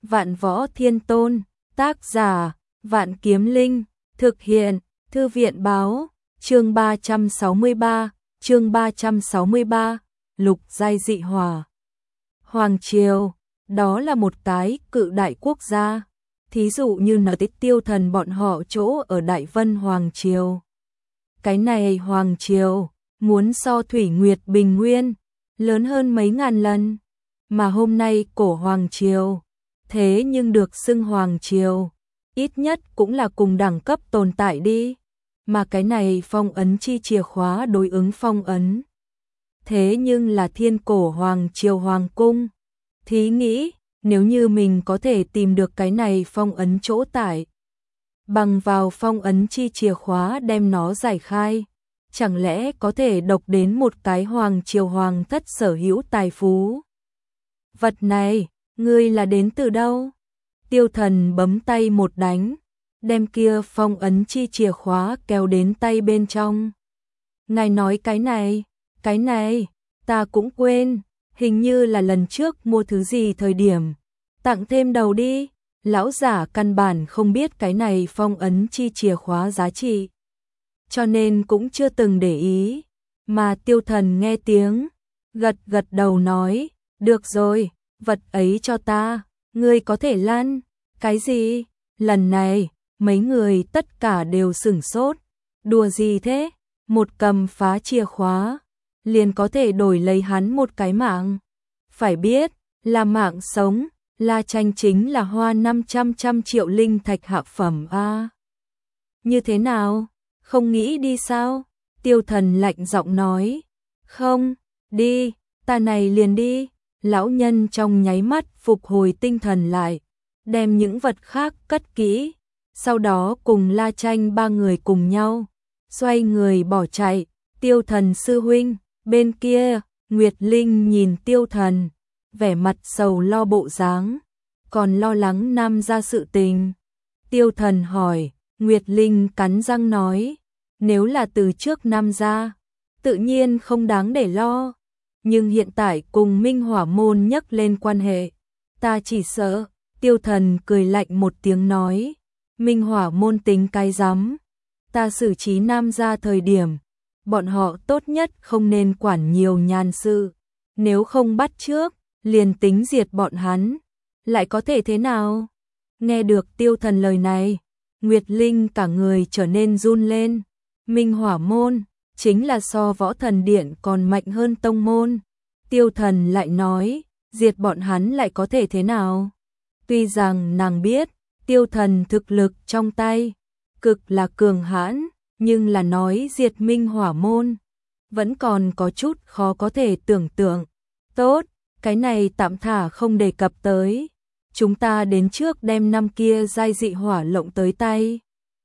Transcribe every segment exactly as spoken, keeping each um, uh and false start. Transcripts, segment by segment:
Vạn Võ Thiên Tôn, tác giả, Vạn Kiếm Linh, thực hiện, Thư viện báo, chương ba trăm sáu mươi ba, chương ba trăm sáu mươi ba, lục giai dị hỏa. Hoàng Triều, đó là một cái cự đại quốc gia, thí dụ như nói tới Tiêu Thần bọn họ chỗ ở Đại Vân Hoàng Triều. Cái này Hoàng Triều, muốn so Thủy Nguyệt Bình Nguyên, lớn hơn mấy ngàn lần, mà hôm nay cổ Hoàng Triều, thế nhưng được xưng Hoàng Triều, ít nhất cũng là cùng đẳng cấp tồn tại đi, mà cái này phong ấn chi chìa khóa đối ứng phong ấn. Thế nhưng là thiên cổ Hoàng Triều Hoàng Cung, thí nghĩ, nếu như mình có thể tìm được cái này phong ấn chỗ tại, bằng vào phong ấn chi chìa khóa đem nó giải khai, chẳng lẽ có thể độc đến một cái Hoàng Triều Hoàng thất sở hữu tài phú. Vật này, ngươi là đến từ đâu? Tiêu Thần bấm tay một đánh, đem kia phong ấn chi chìa khóa kéo đến tay bên trong. Ngài nói cái này, cái này, ta cũng quên, hình như là lần trước mua thứ gì thời điểm, tặng thêm đầu đi. Lão giả căn bản không biết cái này phong ấn chi chìa khóa giá trị, cho nên cũng chưa từng để ý, mà Tiêu Thần nghe tiếng, gật gật đầu nói, được rồi, vật ấy cho ta, ngươi có thể lăn. Cái gì? Lần này, mấy người tất cả đều sửng sốt, đùa gì thế? Một cầm phá chìa khóa, liền có thể đổi lấy hắn một cái mạng. Phải biết, là mạng sống, La Tranh chính là hoa năm trăm trăm triệu linh thạch hạ phẩm a. À, như thế nào? Không nghĩ đi sao? Tiêu Thần lạnh giọng nói. Không, đi, ta này liền đi. Lão nhân trong nháy mắt phục hồi tinh thần lại, đem những vật khác cất kỹ, sau đó cùng La Tranh ba người cùng nhau, xoay người bỏ chạy. Tiêu Thần sư huynh, bên kia, Nguyệt Linh nhìn Tiêu Thần, vẻ mặt sầu lo bộ dáng, còn lo lắng Nam gia sự tình. Tiêu Thần hỏi, Nguyệt Linh cắn răng nói, nếu là từ trước Nam gia, tự nhiên không đáng để lo, nhưng hiện tại cùng Minh Hỏa môn nhắc lên quan hệ, ta chỉ sợ. Tiêu Thần cười lạnh một tiếng nói, Minh Hỏa môn tính cái rắm, ta xử trí Nam gia thời điểm, bọn họ tốt nhất không nên quản nhiều nhàn sự, nếu không bắt trước, liền tính diệt bọn hắn, lại có thể thế nào? Nghe được Tiêu Thần lời này, Nguyệt Linh cả người trở nên run lên. Minh Hỏa môn chính là so Võ Thần Điện còn mạnh hơn tông môn. Tiêu Thần lại nói, diệt bọn hắn lại có thể thế nào? Tuy rằng nàng biết, Tiêu Thần thực lực trong tay cực là cường hãn, nhưng là nói diệt Minh Hỏa môn, vẫn còn có chút khó có thể tưởng tượng. Tốt, cái này tạm thả không đề cập tới, chúng ta đến trước đem năm kia giai dị hỏa lộng tới tay.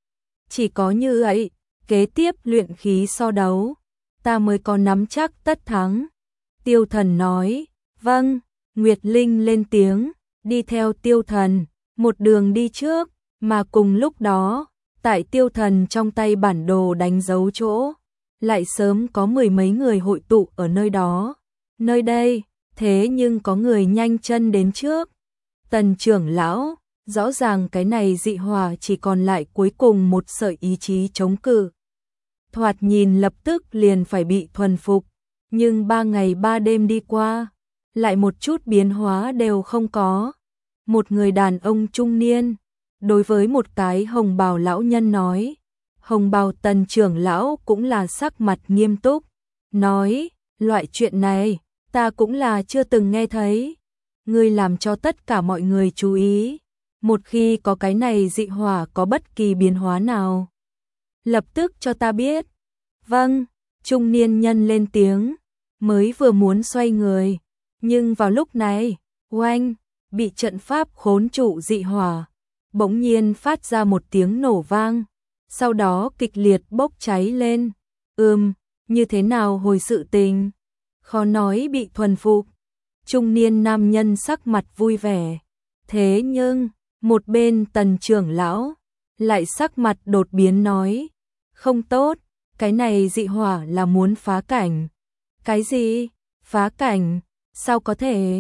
Chỉ có như vậy, kế tiếp luyện khí so đấu, ta mới có nắm chắc tất thắng. Tiêu Thần nói, vâng. Nguyệt Linh lên tiếng, đi theo Tiêu Thần, một đường đi trước, mà cùng lúc đó, tại Tiêu Thần trong tay bản đồ đánh dấu chỗ, lại sớm có mười mấy người hội tụ ở nơi đó. Nơi đây, thế nhưng có người nhanh chân đến trước. Tần trưởng lão, rõ ràng cái này dị hỏa chỉ còn lại cuối cùng một sợi ý chí chống cự. Thoạt nhìn lập tức liền phải bị thuần phục, nhưng ba ngày ba đêm đi qua, lại một chút biến hóa đều không có. Một người đàn ông trung niên, đối với một cái hồng bào lão nhân nói, hồng bào Tần trưởng lão cũng là sắc mặt nghiêm túc, nói, loại chuyện này, ta cũng là chưa từng nghe thấy. Ngươi làm cho tất cả mọi người chú ý, một khi có cái này dị hỏa có bất kỳ biến hóa nào, lập tức cho ta biết. Vâng, trung niên nhân lên tiếng, mới vừa muốn xoay người, nhưng vào lúc này, oanh, bị trận pháp khốn trụ dị hỏa, bỗng nhiên phát ra một tiếng nổ vang, sau đó kịch liệt bốc cháy lên. Ừm, như thế nào hồi sự tình? Khó nói bị thuần phục. Trung niên nam nhân sắc mặt vui vẻ. Thế nhưng, một bên Tần trưởng lão lại sắc mặt đột biến nói, không tốt, cái này dị hỏa là muốn phá cảnh. Cái gì? Phá cảnh? Sao có thể?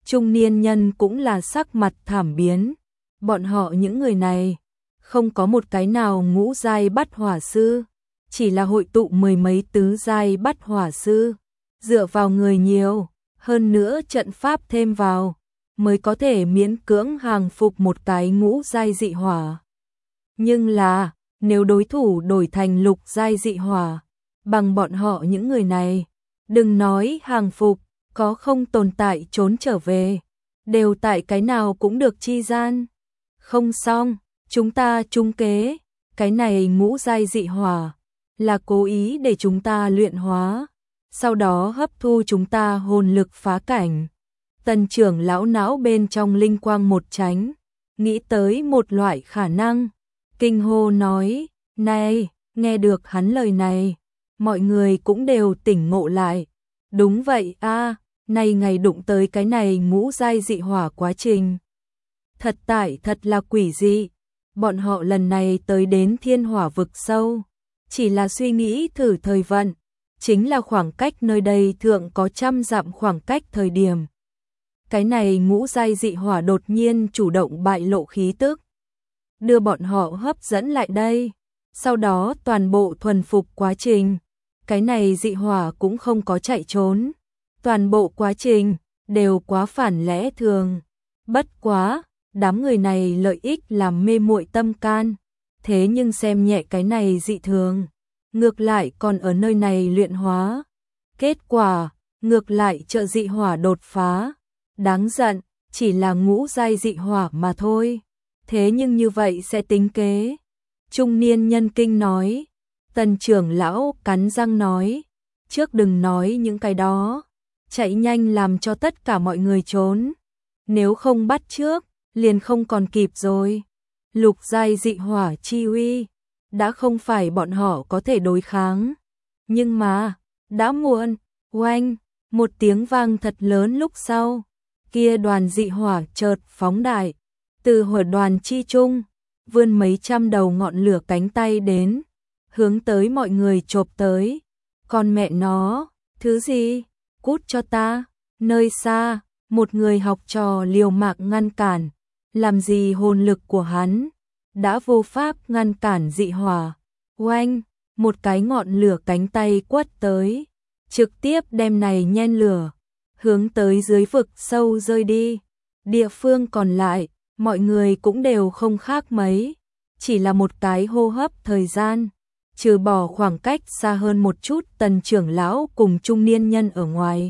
Trung niên nhân cũng là sắc mặt thảm biến. Bọn họ những người này, không có một cái nào ngũ giai bắt hỏa sư, chỉ là hội tụ mười mấy tứ giai bắt hỏa sư, dựa vào người nhiều, hơn nữa trận pháp thêm vào, mới có thể miễn cưỡng hàng phục một cái ngũ giai dị hỏa. Nhưng là, nếu đối thủ đổi thành lục giai dị hỏa, bằng bọn họ những người này, đừng nói hàng phục, có không tồn tại trốn trở về, đều tại cái nào cũng được chi gian. Không xong, chúng ta trúng kế, cái này ngũ giai dị hỏa, là cố ý để chúng ta luyện hóa, sau đó hấp thu chúng ta hồn lực phá cảnh. Tần trưởng lão não bên trong linh quang một tránh, nghĩ tới một loại khả năng, kinh hô nói, này, nghe được hắn lời này, mọi người cũng đều tỉnh ngộ lại. Đúng vậy a, này ngày đụng tới cái này ngũ giai dị hỏa quá trình. Thật tại thật là quỷ dị, bọn họ lần này tới đến thiên hỏa vực sâu, chỉ là suy nghĩ thử thời vận, chính là khoảng cách nơi đây thượng có trăm dặm khoảng cách thời điểm. Cái này ngũ giai dị hỏa đột nhiên chủ động bại lộ khí tức, đưa bọn họ hấp dẫn lại đây, sau đó toàn bộ thuần phục quá trình, cái này dị hỏa cũng không có chạy trốn, toàn bộ quá trình đều quá phản lẽ thường. Bất quá, đám người này lợi ích làm mê muội tâm can, thế nhưng xem nhẹ cái này dị thường, ngược lại còn ở nơi này luyện hóa. Kết quả, ngược lại trợ dị hỏa đột phá. Đáng giận, chỉ là ngũ giai dị hỏa mà thôi. Thế nhưng như vậy sẽ tính kế. Trung niên nhân kinh nói. Tần trưởng lão cắn răng nói. Trước đừng nói những cái đó. Chạy nhanh làm cho tất cả mọi người trốn. Nếu không bắt trước, liền không còn kịp rồi. Lục giai dị hỏa chi uy, đã không phải bọn họ có thể đối kháng. Nhưng mà, đã muộn, oanh, một tiếng vang thật lớn lúc sau. Kia đoàn dị hỏa chợt phóng đại, từ hỏa đoàn chi trung, vươn mấy trăm đầu ngọn lửa cánh tay đến, hướng tới mọi người chộp tới. Còn mẹ nó, thứ gì? Cút cho ta. Nơi xa, một người học trò liều mạng ngăn cản, làm gì hồn lực của hắn đã vô pháp ngăn cản dị hỏa. Oanh, một cái ngọn lửa cánh tay quất tới, trực tiếp đem này nhen lửa, hướng tới dưới vực sâu rơi đi. Địa phương còn lại, mọi người cũng đều không khác mấy, chỉ là một cái hô hấp thời gian, trừ bỏ khoảng cách xa hơn một chút Tần trưởng lão cùng trung niên nhân ở ngoài.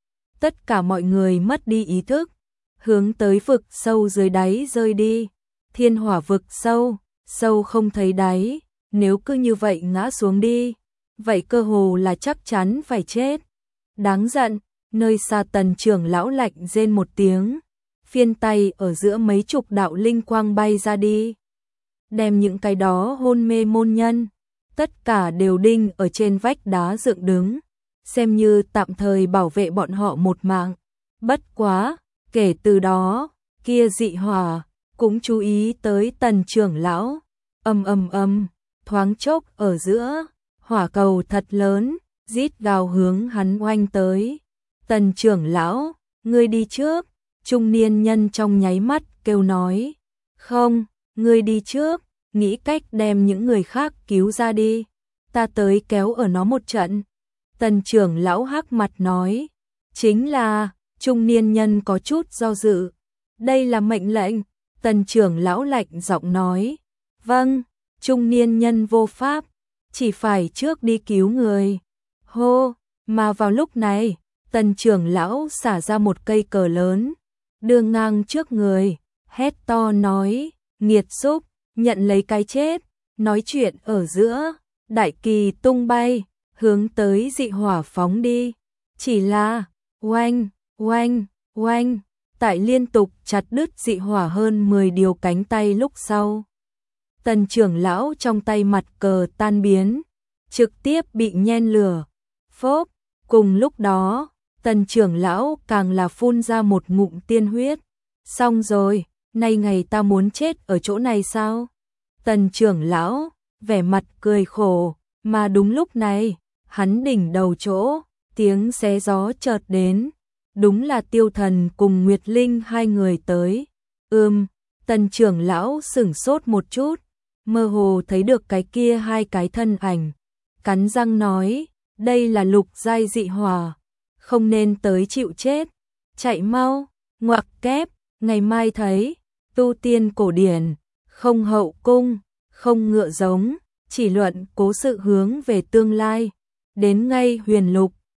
Tất cả mọi người mất đi ý thức, hướng tới vực sâu dưới đáy rơi đi. Thiên hỏa vực sâu, sâu không thấy đáy, nếu cứ như vậy ngã xuống đi, vậy cơ hồ là chắc chắn phải chết. Đáng giận, nơi xa Tần trưởng lão lạnh rên một tiếng, phiên tay ở giữa mấy chục đạo linh quang bay ra đi, đem những cái đó hôn mê môn nhân, tất cả đều đinh ở trên vách đá dựng đứng, xem như tạm thời bảo vệ bọn họ một mạng. Bất quá, kể từ đó, kia dị hỏa cũng chú ý tới Tần trưởng lão. Ầm ầm ầm, thoáng chốc ở giữa, hỏa cầu thật lớn, rít gào hướng hắn oanh tới. Tần trưởng lão, ngươi đi trước. Trung niên nhân trong nháy mắt kêu nói. Không, ngươi đi trước, nghĩ cách đem những người khác cứu ra đi. Ta tới kéo ở nó một trận. Tần trưởng lão hắc mặt nói. Chính là, trung niên nhân có chút do dự. Đây là mệnh lệnh. Tần trưởng lão lạnh giọng nói. Vâng, trung niên nhân vô pháp, chỉ phải trước đi cứu người. Hô, mà vào lúc này, Tần trưởng lão xả ra một cây cờ lớn, đưa ngang trước người, hét to nói, nghiệt xúc, nhận lấy cái chết. Nói chuyện ở giữa, đại kỳ tung bay, hướng tới dị hỏa phóng đi. Chỉ là, oanh, oanh, oanh, tại liên tục chặt đứt dị hỏa hơn mười điều cánh tay lúc sau. Tần trưởng lão trong tay mặt cờ tan biến, trực tiếp bị nhen lửa. Phốp, cùng lúc đó, Tần trưởng lão càng là phun ra một ngụm tiên huyết. Xong rồi, nay ngày ta muốn chết ở chỗ này sao? Tần trưởng lão, vẻ mặt cười khổ, mà đúng lúc này, hắn đỉnh đầu chỗ, tiếng xé gió chợt đến. đúng là Tiêu Thần cùng Nguyệt Linh hai người tới. Ừm, Tần trưởng lão sửng sốt một chút, mơ hồ thấy được cái kia hai cái thân ảnh, cắn răng nói, đây là lục giai dị hỏa, không nên tới chịu chết, chạy mau, ngoặc kép, ngày mai thấy, tu tiên cổ điển, không hậu cung, không ngựa giống, chỉ luận cố sự hướng về tương lai, đến ngay huyền lục.